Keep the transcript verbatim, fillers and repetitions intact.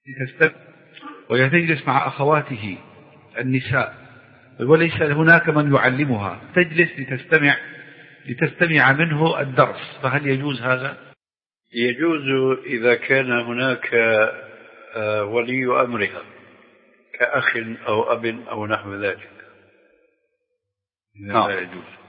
لتستمع ويجلس مع أخواته النساء وليس هناك من يعلمها، تجلس لتستمع لتستمع منه الدرس، فهل يجوز هذا؟ يجوز إذا كان هناك ولي أمرها كأخ أو أب أو نحو ذلك، لا يجوز.